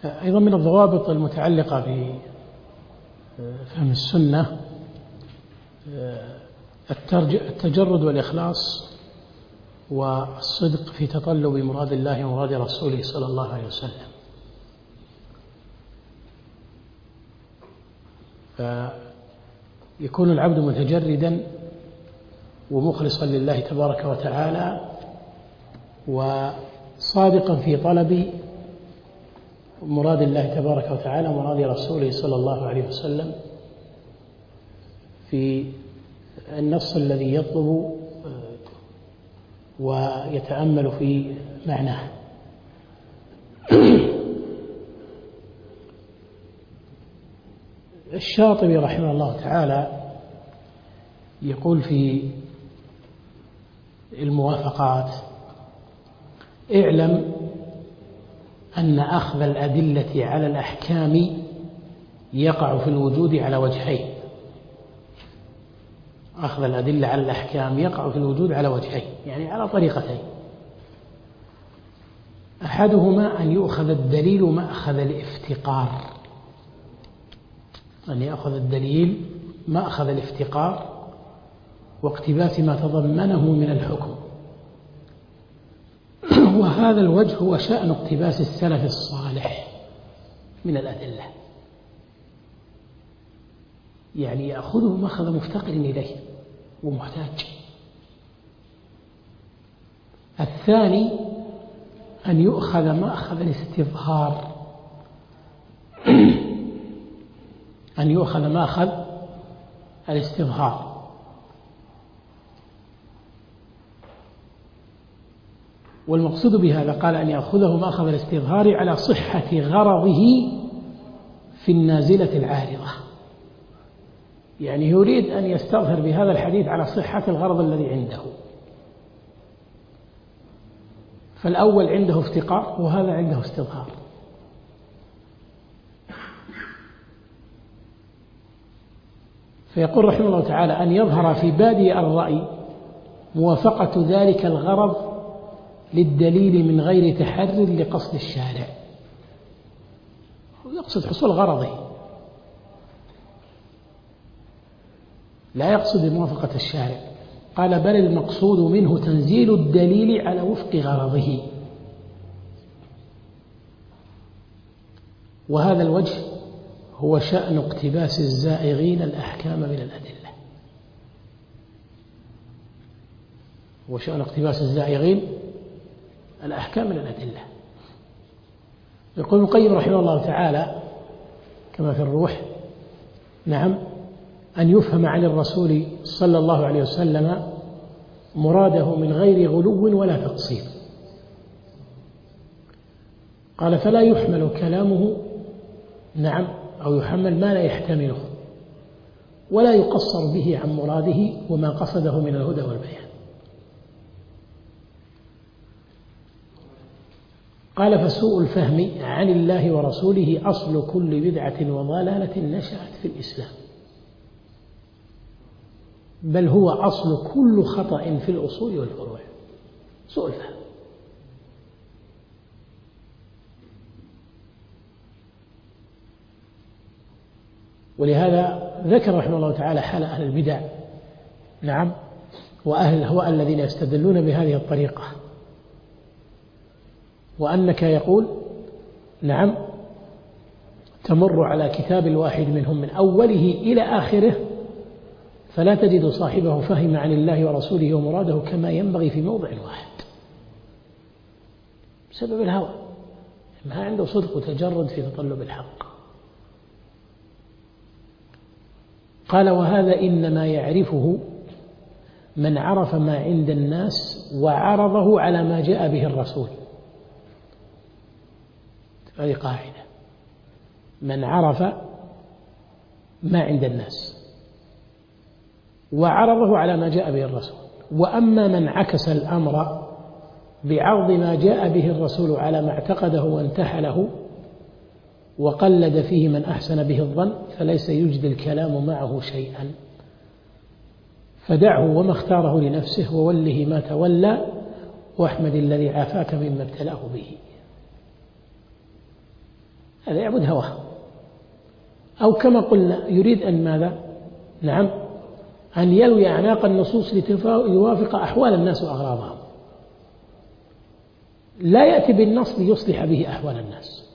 أيضا من الضوابط المتعلقة بفهم السنة التجرد والإخلاص والصدق في تطلب مراد الله ومراد رسوله صلى الله عليه وسلم. فيكون العبد متجردا ومخلصا لله تبارك وتعالى وصادقا في طلب مراد الله تبارك وتعالى ومراد رسوله صلى الله عليه وسلم في النص الذي يطلب ويتأمل في معناه. الشاطبي رحمه الله تعالى يقول في الموافقات: اعلم أن أخذ الأدلة على الأحكام يقع في الوجود على وجهين. أخذ الأدلة على الأحكام يقع في الوجود على وجهين، يعني على طريقتين. أحدهما أن يؤخذ الدليل مأخذ الافتقار، أن يأخذ الدليل مأخذ الافتقار واقتباس ما تضمنه من الحكم، وهذا الوجه هو شأن اقتباس السلف الصالح من الأدلة، يعني يأخذه مأخذ مفتقر إليه ومحتاج. الثاني أن يؤخذ مأخذ الاستظهار، أن يؤخذ مأخذ الاستظهار، والمقصود بهذا قال أن يأخذه مأخذ الاستظهار على صحة غرضه في النازلة العارضة، يعني يريد أن يستظهر بهذا الحديث على صحة الغرض الذي عنده، فالأول عنده افتقار وهذا عنده استظهار. فيقول رحمه الله تعالى أن يظهر في بادئ الرأي موافقة ذلك الغرض للدليل من غير تحرر لقصد الشارع، يقصد حصول غرضه، لا يقصد موافقة الشارع. قال بل المقصود منه تنزيل الدليل على وفق غرضه، وهذا الوجه هو شأن اقتباس الزائغين الأحكام من الأدلة، وشأن اقتباس الزائغين الأحكام من الأدلة. يقول ابن القيم رحمه الله تعالى كما في الروح: نعم، أن يفهم عن الرسول صلى الله عليه وسلم مراده من غير غلو ولا تقصير. قال فلا يحمل كلامه، نعم، أو يحمل ما لا يحتمله، ولا يقصر به عن مراده وما قصده من الهدى والبيان. قال فسوء الفهم عن الله ورسوله أصل كل بدعة وضلالة نشأت في الإسلام، بل هو أصل كل خطأ في الأصول والفروع. سوء الفهم. ولهذا ذكر رحمه الله تعالى حال أهل البدع، نعم، وأهل الهوى الذين يستدلون بهذه الطريقة، وأنك يقول نعم تمر على كتاب الواحد منهم من أوله إلى آخره فلا تجد صاحبه فهم عن الله ورسوله ومراده كما ينبغي في موضع واحد، بسبب الهوى، ما عنده صدق وتجرد في تطلب الحق. قال وهذا إنما يعرفه من عرف ما عند الناس وعرضه على ما جاء به الرسول. هذه قاعدة: من عرف ما عند الناس وعرضه على ما جاء به الرسول. وأما من عكس الأمر بعرض ما جاء به الرسول على ما اعتقده وانتحله وقلد فيه من أحسن به الظن فليس يجدي الكلام معه شيئا، فدعه وما اختاره لنفسه ووله ما تولى واحمد الذي عافاك مما ابتلاه به. هذا يعبد هواه، أو كما قلنا يريد أن ماذا؟ نعم، أن يلوي أعناق النصوص ليوافق أحوال الناس وأغراضهم، لا يأتي بالنص ليصلح به أحوال الناس.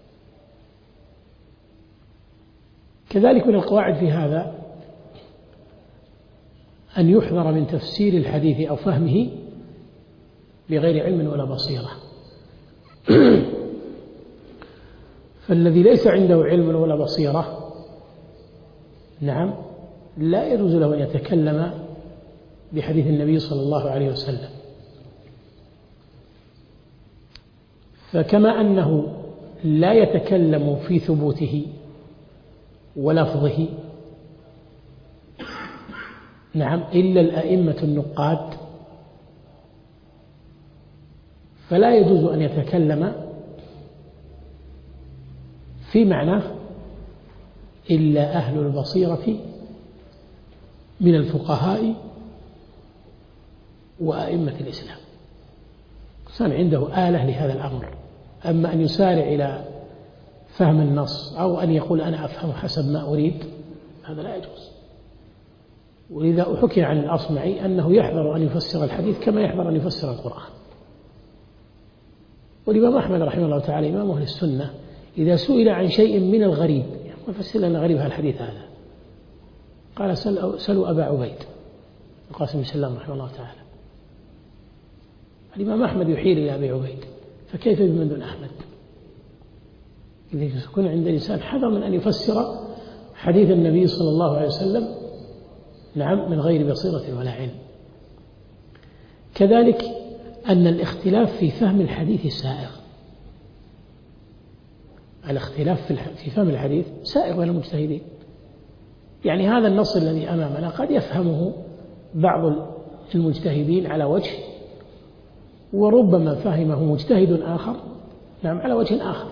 كذلك من القواعد في هذا أن يحذر من تفسير الحديث أو فهمه بغير علم ولا بصيرة. فالذي ليس عنده علم ولا بصيرة نعم لا يجوز له أن يتكلم بحديث النبي صلى الله عليه وسلم. فكما أنه لا يتكلم في ثبوته ولفظه نعم إلا الأئمة النقاد، فلا يجوز أن يتكلم في معناه إلا أهل البصيرة من الفقهاء وأئمة الإسلام، كان عنده آلة لهذا الأمر. أما أن يسارع إلى فهم النص أو أن يقول أنا أفهم حسب ما أريد، هذا لا يجوز. ولذا حكي عن الأصمعي أنه يحذر أن يفسر الحديث كما يحذر أن يفسر القرآن. والإمام أحمد رحمه الله تعالى إمام أهل السنة إذا سئل عن شيء من الغريب فسر لنا غريب هالحديث هذا، قال سلوا أبا عبيد القاسم بن سلام رحمه الله تعالى. الإمام أحمد يحيل إلى أبي عبيد، فكيف بمن دون أحمد؟ إذا يكون عند الإنسان حذر من أن يفسر حديث النبي صلى الله عليه وسلم نعم من غير بصيرة ولا علم. كذلك أن الاختلاف في فهم الحديث سائغ، الاختلاف في فهم الحديث سائغ بين المجتهدين. يعني هذا النص الذي أمامنا قد يفهمه بعض المجتهدين على وجه، وربما فهمه مجتهد آخر نعم على وجه آخر،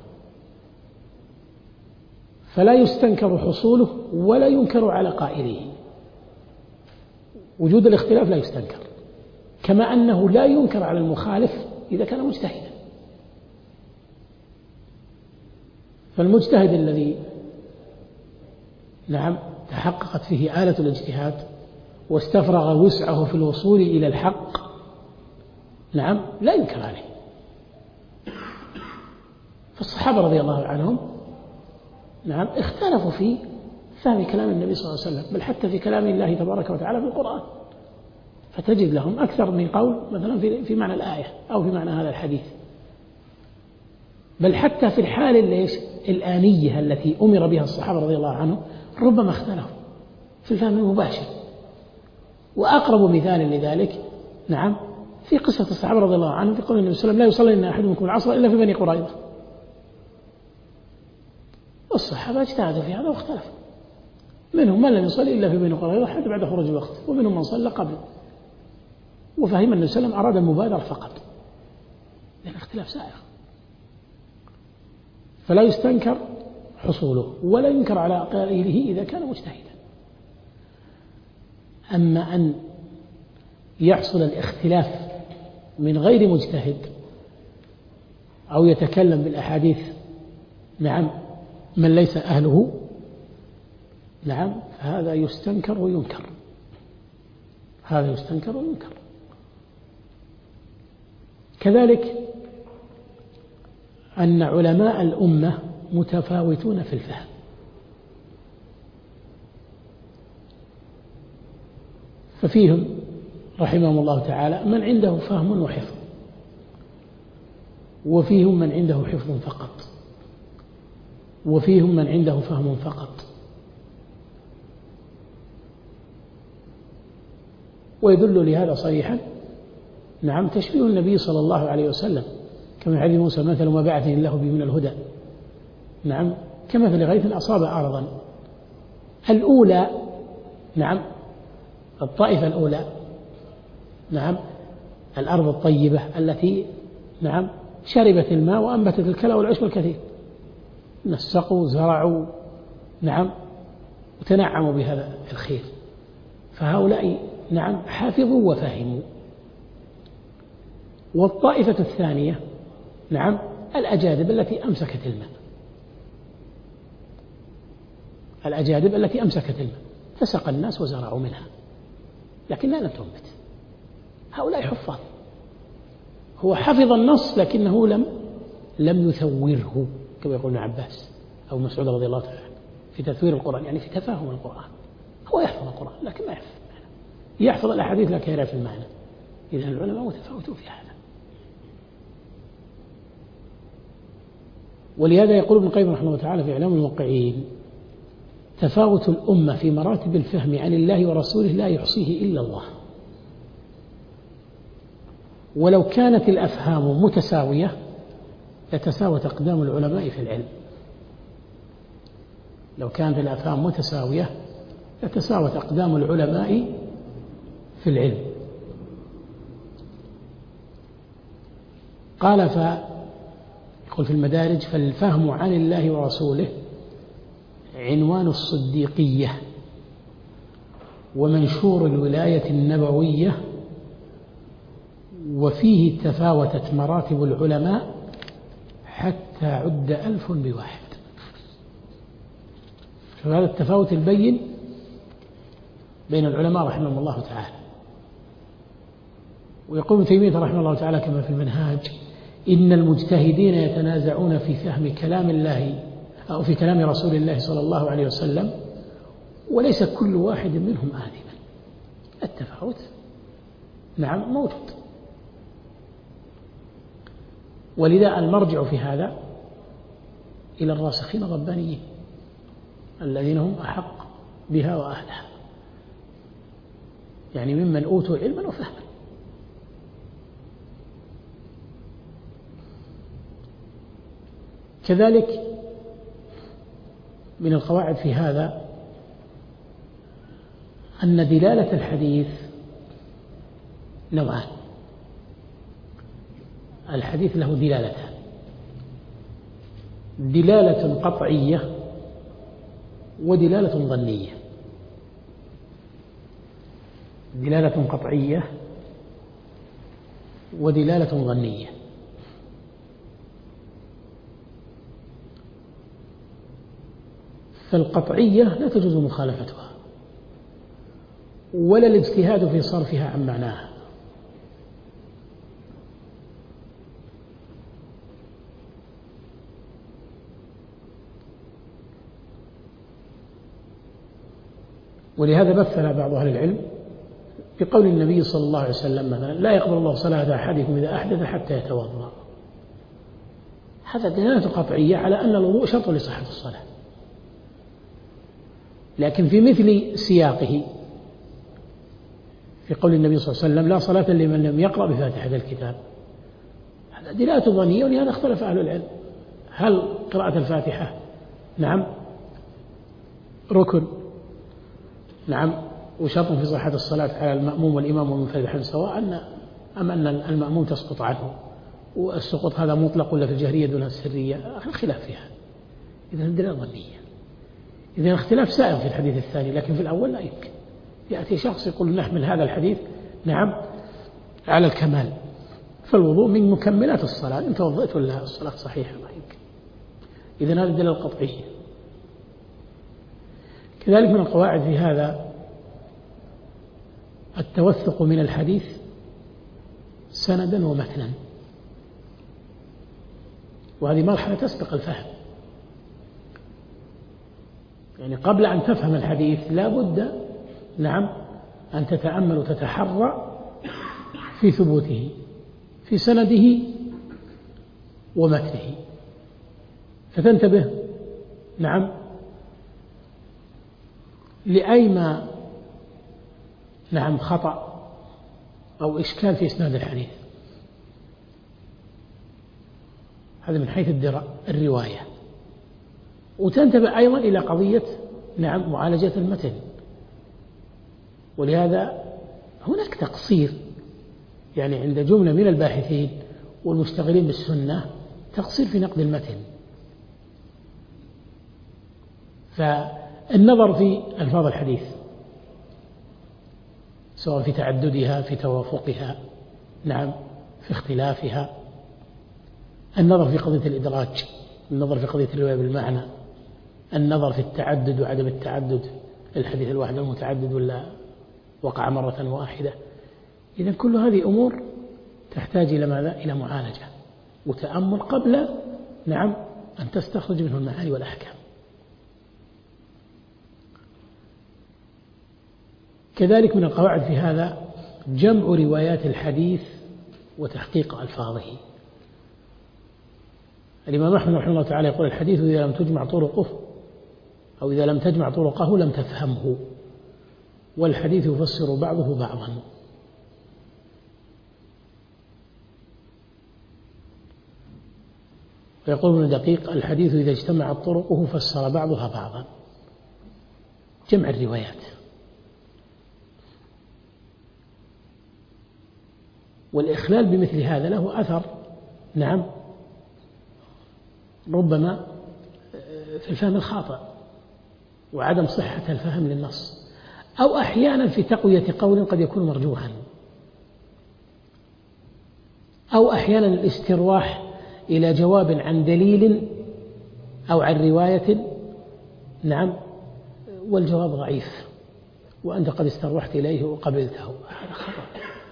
فلا يستنكر حصوله ولا ينكر على قائله. وجود الاختلاف لا يستنكر، كما أنه لا ينكر على المخالف إذا كان مجتهدا. فالمجتهد الذي نعم تحققت فيه آلة الاجتهاد واستفرغ وسعه في الوصول إلى الحق نعم لا ينكر عليه. فالصحابة رضي الله عنهم نعم اختلفوا في فهم كلام النبي صلى الله عليه وسلم، بل حتى في كلام الله تبارك وتعالى في القرآن، فتجد لهم أكثر من قول مثلا في معنى الآية أو في معنى هذا الحديث. بل حتى في الحال الآنية التي أمر بها الصحابة رضي الله عنهم ربما اختلفوا في الفهم المباشر. وأقرب مثال لذلك نعم في قصة الصحابة رضي الله عنهم في قول النبي صلى الله عليه وسلم لا يصلي أحد منكم العصر إلا في بني قريظة، والصحابة اجتهدوا في هذا واختلفوا، منهم من لم يصلي إلا في بني قريظة حتى بعد خروج الوقت، ومنهم من صلى قبل، وفهم النبي صلى الله عليه وسلم أراد المبادرة فقط، لأن الاختلاف سائغ. فلا يستنكر حصوله ولا ينكر على قائله إذا كان مجتهدا. أما أن يحصل الاختلاف من غير مجتهد أو يتكلم بالأحاديث نعم من ليس أهله نعم فهذا يستنكر وينكر، هذا يستنكر وينكر. كذلك أن علماء الأمة متفاوتون في الفهم، ففيهم رحمهم الله تعالى من عنده فهم وحفظ، وفيهم من عنده حفظ فقط، وفيهم من عنده فهم فقط. ويدل لهذا صريحا نعم تشبيه النبي صلى الله عليه وسلم كما حديث موسى مثل ما بعثني الله به من الهدى نعم كمثل غيث أصاب أرضا. الأولى نعم الطائفة الأولى نعم الأرض الطيبة التي نعم شربت الماء وأنبتت الكلى والعشب الكثير، نسقوا زرعوا نعم وتنعموا بهذا الخير، فهؤلاء نعم حافظوا وفهموا. والطائفة الثانية نعم الأجاذب التي أمسكت الماء الأجادب التي أمسكت الماء فسق الناس وزرعوا منها لكنها لم تنبت. هؤلاء حفاظ، هو حفظ النص لكنه لم يثوره كما يقول ابن عباس أو مسعود رضي الله تعالى في تثوير القرآن، يعني في تفاهم القرآن. هو يحفظ القرآن لكن ما يحفظ المعنى، يحفظ الأحاديث لكن يعرف المعنى. إذن العلماء متفاوتون في هذا. ولهذا يقول ابن القيم رحمه الله تعالى في إعلام الموقعين: تفاوت الأمة في مراتب الفهم عن الله ورسوله لا يحصيه إلا الله. ولو كانت الأفهام متساوية لتساوت أقدام العلماء في العلم. لو كانت الأفهام متساوية لتساوت أقدام العلماء في العلم. قال يقول في المدارج: فالفهم عن الله ورسوله عنوان الصديقية ومنشور الولاية النبوية، وفيه تفاوتت مراتب العلماء حتى عد 1000 بواحد. فهذا التفاوت البين بين العلماء رحمهم الله تعالى. ويقول ابن تيمية رحمه الله تعالى كما في المنهاج: إن المجتهدين يتنازعون في فهم كلام الله أو في كلام رسول الله صلى الله عليه وسلم وليس كل واحد منهم آثما. التفاوت نعم موجود. ولذا المرجع في هذا إلى الراسخين الربانيين الذين هم أحق بها وأهلها، يعني ممن أوتوا علما وفهما. كذلك من القواعد في هذا أن دلالة الحديث نوعان. الحديث له دلالتان: دلالة قطعية ودلالة ظنية. دلالة قطعية ودلالة ظنية. فالقطعية لا تجوز مخالفتها ولا الاجتهاد في صرفها عن معناها. ولهذا مثل بعض أهل العلم بقول النبي صلى الله عليه وسلم مثلا: لا يقبل الله صلاة أحدكم إذا أحدث حتى يتوضأ. هذا دلالة قطعية على أن الوضوء شرط لصحة الصلاة. لكن في مثل سياقه في قول النبي صلى الله عليه وسلم: لا صلاة لمن لم يقرأ بفاتحة الكتاب، هذا دلالة ظنية. ولهذا اختلف أهل العلم: هل قراءة الفاتحة نعم ركن نعم وشرط في صحة الصلاة على المأموم والإمام والمنفرد حال سواء، أم أن المأموم تسقط عنه والسقوط هذا مطلق ولا في الجهرية دون السرية؟ الخلاف فيها. إذن الدلالة ظنية. إذن الاختلاف سائر في الحديث الثاني، لكن في الأول لا يمكن. يأتي شخص يقول: نحمل هذا الحديث نعم على الكمال، فالوضوء من مكملات الصلاة، إن توضأت ولا الصلاة صحيحة؟ ما يمكن. إذن هذه الدلالة القطعية. كذلك من القواعد في هذا التوثق من الحديث سندا ومتنا، وهذه مرحلة تسبق الفهم. يعني قبل أن تفهم الحديث لا بد نعم أن تتأمل وتتحرى في ثبوته في سنده ومتنه، فتنتبه نعم لأيما نعم خطأ أو إشكال في إسناد الحديث. هذا من حيث الرواية. وتنتبه أيضا إلى قضية نعم معالجة المتن. ولهذا هناك تقصير يعني عند جملة من الباحثين والمشتغلين بالسنة، تقصير في نقد المتن. فالنظر في ألفاظ الحديث سواء في تعددها في توافقها نعم في اختلافها، النظر في قضية الإدراج، النظر في قضية الرواية بالمعنى، النظر في التعدد وعدم التعدد، الحديث الواحد المتعدد ولا وقع مرة واحدة. إذن كل هذه أمور تحتاج إلى ماذا؟ إلى معالجة وتأمل قبل أن تستخرج منه المعاني والأحكام. كذلك من القواعد في هذا جمع روايات الحديث وتحقيق ألفاظه. الإمام أحمد رحمه الله تعالى يقول: الحديث إذا لم تجمع طرقه أو إذا لم تجمع طرقه لم تفهمه، والحديث يفسر بعضه بعضا. ويقول ابن دقيق: الحديث إذا اجتمعت طرقه فسر بعضها بعضا. جمع الروايات. والإخلال بمثل هذا له أثر ربما في الفهم الخاطئ وعدم صحة الفهم للنص، أو أحيانا في تقوية قول قد يكون مرجوحا، أو أحيانا الاسترواح إلى جواب عن دليل أو عن رواية والجواب ضعيف وأنت قد استروحت إليه وقبلته، هذا خطأ.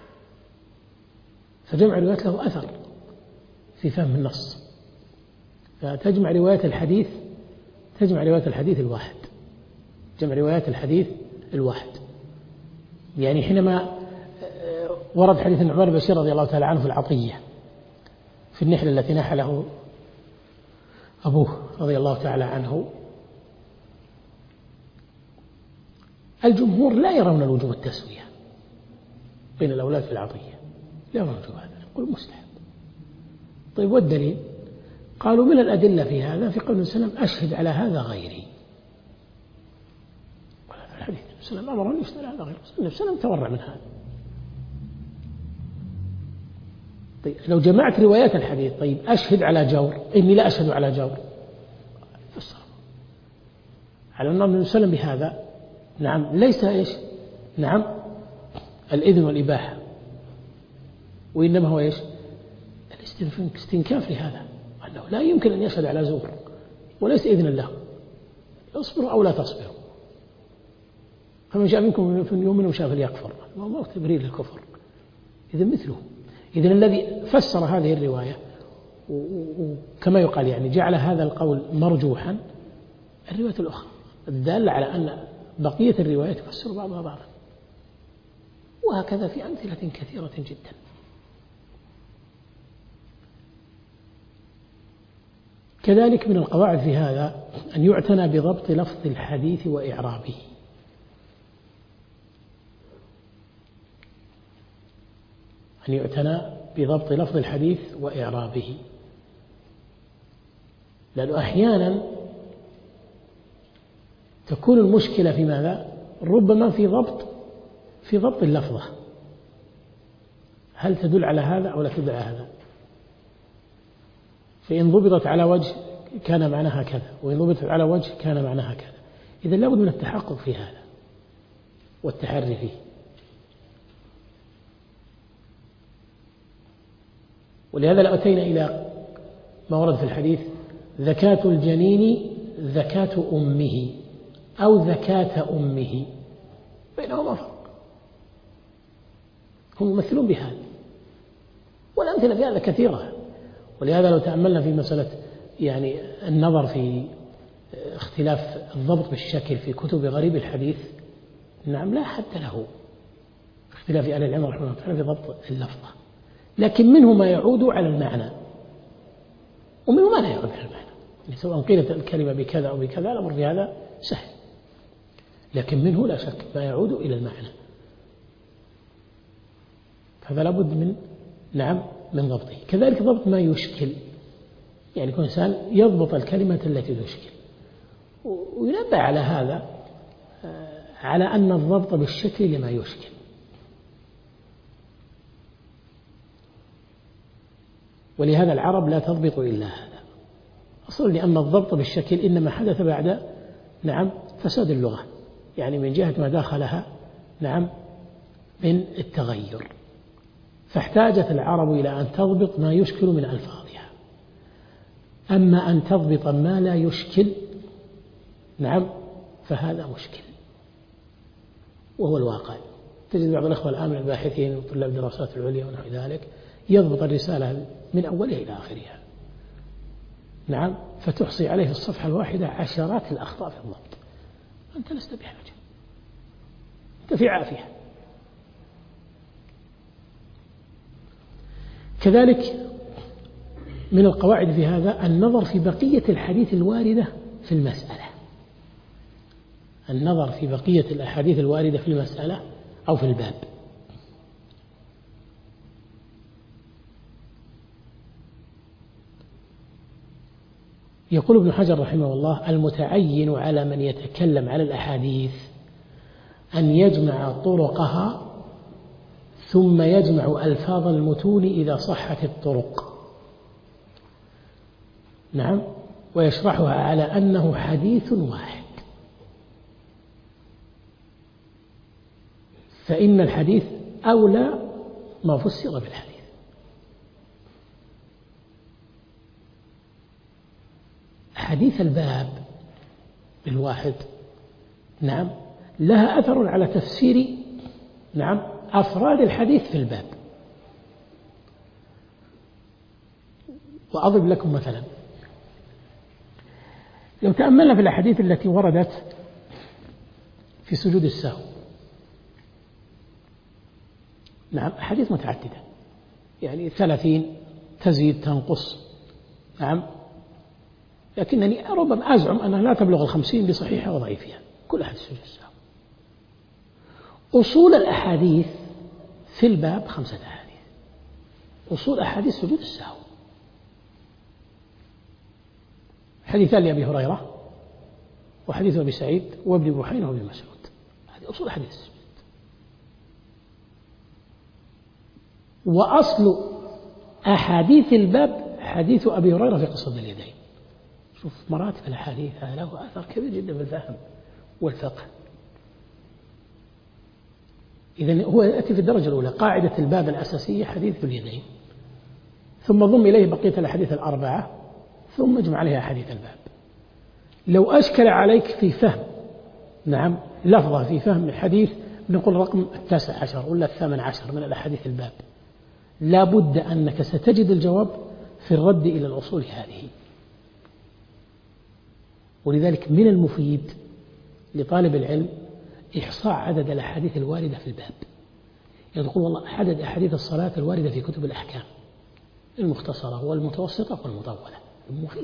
فجمع الروايات له أثر في فهم النص. فتجمع رواية الحديث، تجمع رواية الحديث الواحد، جمع روايات الحديث الواحد. يعني حينما ورد حديث النعمان بن بشير رضي الله تعالى عنه في العطية في النحلة التي نحله أبوه رضي الله تعالى عنه، الجمهور لا يرون الوجوب التسوية بين الأولاد في العطية، لا يرون الوجوب، هذا يقول مستحب. طيب والدليل؟ قالوا من الأدلة في هذا في قول النبي صلى الله عليه وسلم: أشهد على هذا غيري. الحديث النبي صلى الله عليه وسلم أمر أن يشهد على هذا غيره، النبي صلى الله عليه وسلم تورع من هذا. طيب لو جمعت روايات الحديث، طيب أشهد على جور، إني لا أشهد على جور، فسر على أن النبي صلى الله عليه وسلم بهذا ليس إيش الإذن والإباحة، وإنما هو إيش الاستنكاف لهذا، أنه لا يمكن أن يشهد على زور وليس إذنا له، اصبروا أو لا تصبروا، فمن شاء منكم فليؤمن ومن شاء فليكفر، ما هو تبرير للكفر. إذا مثله، إذن الذي فسر هذه الرواية وكما يقال يعني جعل هذا القول مرجوحا الرواية الأخرى الدالة على أن بقية الروايات تفسر بعضها بعضا، وهكذا في أمثلة كثيرة جدا. كذلك من القواعد في هذا أن يعتنى بضبط لفظ الحديث وإعرابه. أن يعتنى بضبط لفظ الحديث وإعرابه، لأنه أحيانا تكون المشكلة في ماذا؟ ربما في ضبط اللفظة، هل تدل على هذا أو لا تدل على هذا؟ فإن ضبطت على وجه كان معناها كذا، وإن ضبطت على وجه كان معناها كذا. إذا لابد من التحقق في هذا والتحري فيه. ولهذا لو أتينا إلى ما ورد في الحديث: زكاة الجنين زكاة أمه أو زكاة أمه، بينهما فرق، هم يمثلون بهذا، والأمثلة في هذا كثيرة. ولهذا لو تأملنا في مسألة يعني النظر في اختلاف الضبط بالشكل في كتب غريب الحديث، لا حد له، اختلاف أهل العلم رحمه الله تعالى في ضبط اللفظة، لكن منه ما يعود على المعنى ومنه ما لا يعود على المعنى. يعني سواء قيلت الكلمة بكذا أو بكذا الأمر في هذا سهل، لكن منه لا شك ما يعود إلى المعنى، فهذا لابد من ضبطه. كذلك ضبط ما يشكل، يعني يكون إنسان يضبط الكلمة التي تشكل، وينبه على هذا على أن الضبط بالشكل لما يشكل. ولهذا العرب لا تضبط إلا هذا أصلا، لأن الضبط بالشكل إنما حدث بعد فساد اللغة، يعني من جهة ما داخلها من التغير، فاحتاجت العرب إلى أن تضبط ما يشكل من ألفاظها. أما أن تضبط ما لا يشكل نعم، فهذا مشكل وهو الواقع. تجد بعض الأخوة الآن من الباحثين وطلاب الدراسات العليا ونحو ذلك يضبط الرسالة من أولها إلى آخرها، نعم، فتحصي عليه في الصفحة الواحدة عشرات الأخطاء في الضبط. أنت لست بحاجة، أنت في عافية. كذلك من القواعد في هذا النظر في بقية الحديث الواردة في المسألة، النظر في بقية الأحاديث الواردة في المسألة أو في الباب. يقول ابن حجر رحمه الله: المتعين على من يتكلم على الأحاديث أن يجمع طرقها ثم يجمع ألفاظ المتون إذا صحت الطرق، نعم، ويشرحها على أنه حديث واحد، فإن الحديث أولى ما فسر بالحديث. حديث الباب الواحد، نعم، لها أثر على تفسير، نعم، أفراد الحديث في الباب. وأضرب لكم مثلا، لو تأملنا في الأحاديث التي وردت في سجود السهو، نعم، أحاديث متعددة، يعني 30 تزيد تنقص، نعم، لكنني ربما أزعم أنها لا تبلغ 50 بصحيحها وضعيفها، كل أحاديث سجود السهو. أصول الأحاديث في الباب 5 أحاديث، أصول أحاديث سجود السهو، حديثان لأبي هريرة وحديث أبي سعيد وابن بحينة وابن مسعود، هذه أصول أحاديث السجود. وأصل أحاديث الباب حديث أبي هريرة في قصة اليدين. شوف مراتب الأحاديث، هذا له أثر كبير جدا في الفهم والفقه. إذن هو يأتي في الدرجة الأولى، قاعدة الباب الأساسية حديث اليدين، ثم ضم إليه بقية الأحاديث 4، ثم اجمع عليها حديث الباب. لو أشكل عليك في فهم، نعم، لفظة في فهم الحديث، نقول رقم 19 ولا 18 من الأحاديث الباب، لا بد أنك ستجد الجواب في الرد إلى الأصول هذه. ولذلك من المفيد لطالب العلم إحصاء عدد الأحاديث الواردة في الباب، يعني تقول والله عدد أحاديث الصلاة الواردة في كتب الأحكام المختصرة والمتوسطة والمطولة، مفيد.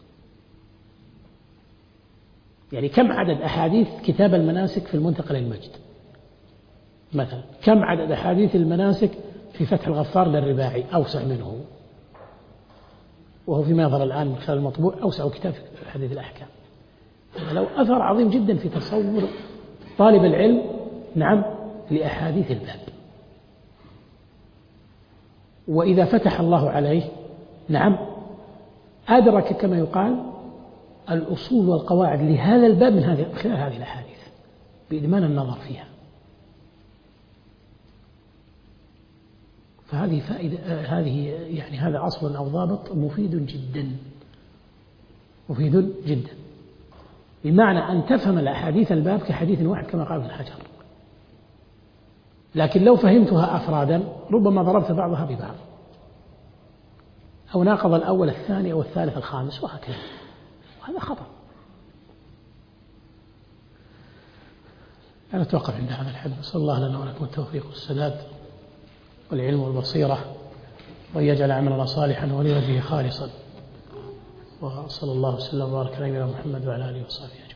يعني كم عدد أحاديث كتاب المناسك في المنتقى للمجد مثلا، كم عدد أحاديث المناسك في فتح الغفار للرباعي، أوسع منه، وهو فيما يظهر الآن من خلال المطبوع أوسع كتاب في حديث الأحكام. لو أثر عظيم جدا في تصور طالب العلم، نعم، لأحاديث الباب. وإذا فتح الله عليه، نعم، أدرك كما يقال الأصول والقواعد لهذا الباب من خلال هذه الأحاديث بإدمان النظر فيها. فهذه فائدة، يعني هذا أصل أو ضابط مفيد جدا، مفيد جدا، بمعنى أن تفهم الأحاديث الباب كحديث واحد كما قال ابن حجر. لكن لو فهمتها أفرادا ربما ضربت بعضها ببعض، أو ناقض الأول الثاني أو الثالث الخامس، وهكذا، وهذا خطأ. أنا أتوقف عند هذا الحد، نسأل الله لنا ولكم التوفيق والسداد والعلم والبصيرة، وأن يجعل عملنا صالحا ولوجهه خالصا. وصلى الله وسلم وبارك على نبينا محمد وعلى آله وصحبه.